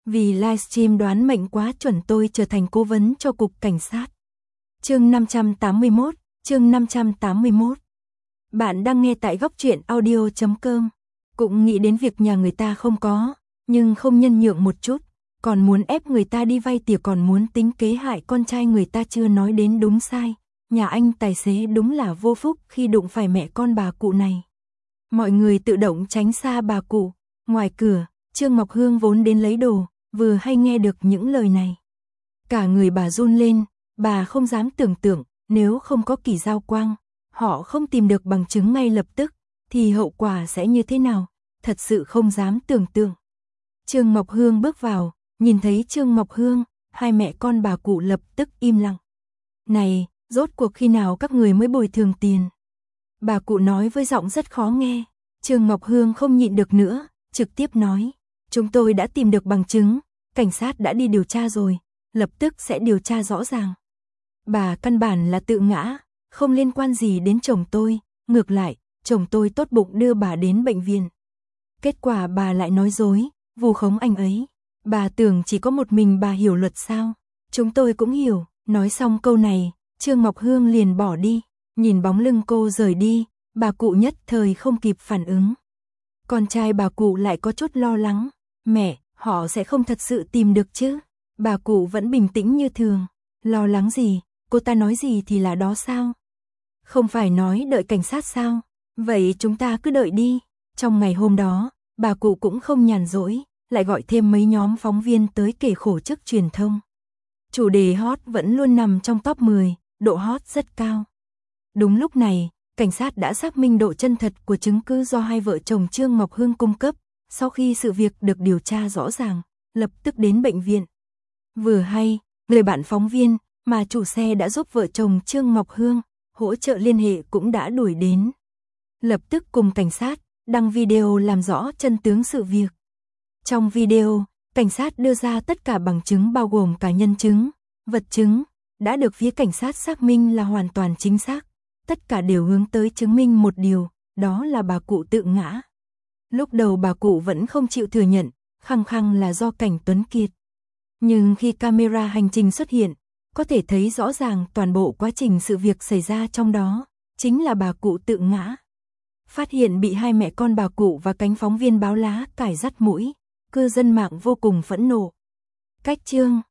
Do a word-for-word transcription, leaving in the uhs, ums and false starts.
Vì livestream đoán mệnh quá chuẩn tôi trở thành cố vấn cho cục cảnh sát. Chương năm trăm tám mươi mốt, chương năm trăm tám mươi mốt. Bạn đang nghe tại góc truyện audio chấm com. Cũng nghĩ đến việc nhà người ta không có, nhưng không nhân nhượng một chút, còn muốn ép người ta đi vay tiền, còn muốn tính kế hại con trai người ta. Chưa nói đến đúng sai, nhà anh tài xế đúng là vô phúc khi đụng phải mẹ con bà cụ này. Mọi người tự động tránh xa bà cụ. Ngoài cửa, Trương Ngọc Hương vốn đến lấy đồ, vừa hay nghe được những lời này. Cả người bà run lên, bà không dám tưởng tượng, nếu không có Kỳ Giao Quang, họ không tìm được bằng chứng ngay lập tức, thì hậu quả sẽ như thế nào, thật sự không dám tưởng tượng. Trương Ngọc Hương bước vào, nhìn thấy Trương Ngọc Hương, hai mẹ con bà cụ lập tức im lặng. Này, rốt cuộc khi nào các người mới bồi thường tiền? Bà cụ nói với giọng rất khó nghe. Trương Ngọc Hương không nhịn được nữa, trực tiếp nói, chúng tôi đã tìm được bằng chứng, cảnh sát đã đi điều tra rồi, lập tức sẽ điều tra rõ ràng. Bà căn bản là tự ngã, không liên quan gì đến chồng tôi, ngược lại, chồng tôi tốt bụng đưa bà đến bệnh viện. Kết quả bà lại nói dối, vu khống anh ấy. Bà tưởng chỉ có một mình bà hiểu luật sao? Chúng tôi cũng hiểu. Nói xong câu này, Trương Ngọc Hương liền bỏ đi. Nhìn bóng lưng cô rời đi, bà cụ nhất thời không kịp phản ứng. Con trai bà cụ lại có chút lo lắng. Mẹ, họ sẽ không thật sự tìm được chứ? Bà cụ vẫn bình tĩnh như thường. Lo lắng gì? Cô ta nói gì thì là đó sao? Không phải nói đợi cảnh sát sao? Vậy chúng ta cứ đợi đi. Trong ngày hôm đó, bà cụ cũng không nhàn rỗi, lại gọi thêm mấy nhóm phóng viên tới kể khổ trước truyền thông. Chủ đề hot vẫn luôn nằm trong top mười, độ hot rất cao. Đúng lúc này, cảnh sát đã xác minh độ chân thật của chứng cứ do hai vợ chồng Trương Ngọc Hương cung cấp. Sau khi sự việc được điều tra rõ ràng, lập tức đến bệnh viện. Vừa hay, người bạn phóng viên mà chủ xe đã giúp vợ chồng Trương Ngọc Hương hỗ trợ liên hệ cũng đã đuổi đến. Lập tức cùng cảnh sát đăng video làm rõ chân tướng sự việc. Trong video, cảnh sát đưa ra tất cả bằng chứng bao gồm cả nhân chứng, vật chứng, đã được phía cảnh sát xác minh là hoàn toàn chính xác. Tất cả đều hướng tới chứng minh một điều, đó là bà cụ tự ngã. Lúc đầu bà cụ vẫn không chịu thừa nhận, khăng khăng là do Cảnh Tuấn Kiệt. Nhưng khi camera hành trình xuất hiện, có thể thấy rõ ràng toàn bộ quá trình sự việc xảy ra trong đó, chính là bà cụ tự ngã. Phát hiện bị hai mẹ con bà cụ và cánh phóng viên báo lá cải dắt mũi, cư dân mạng vô cùng phẫn nộ. Cách chương